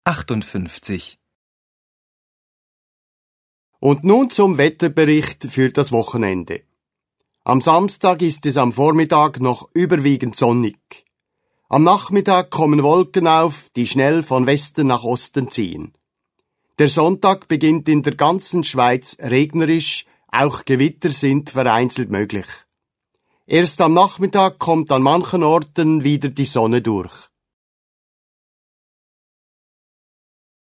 58. Und nun zum Wetterbericht für das Wochenende. Am Samstag ist es am Vormittag noch überwiegend sonnig. Am Nachmittag kommen Wolken auf, die schnell von Westen nach Osten ziehen. Der Sonntag beginnt in der ganzen Schweiz regnerisch, auch Gewitter sind vereinzelt möglich. Erst am Nachmittag kommt an manchen Orten wieder die Sonne durch.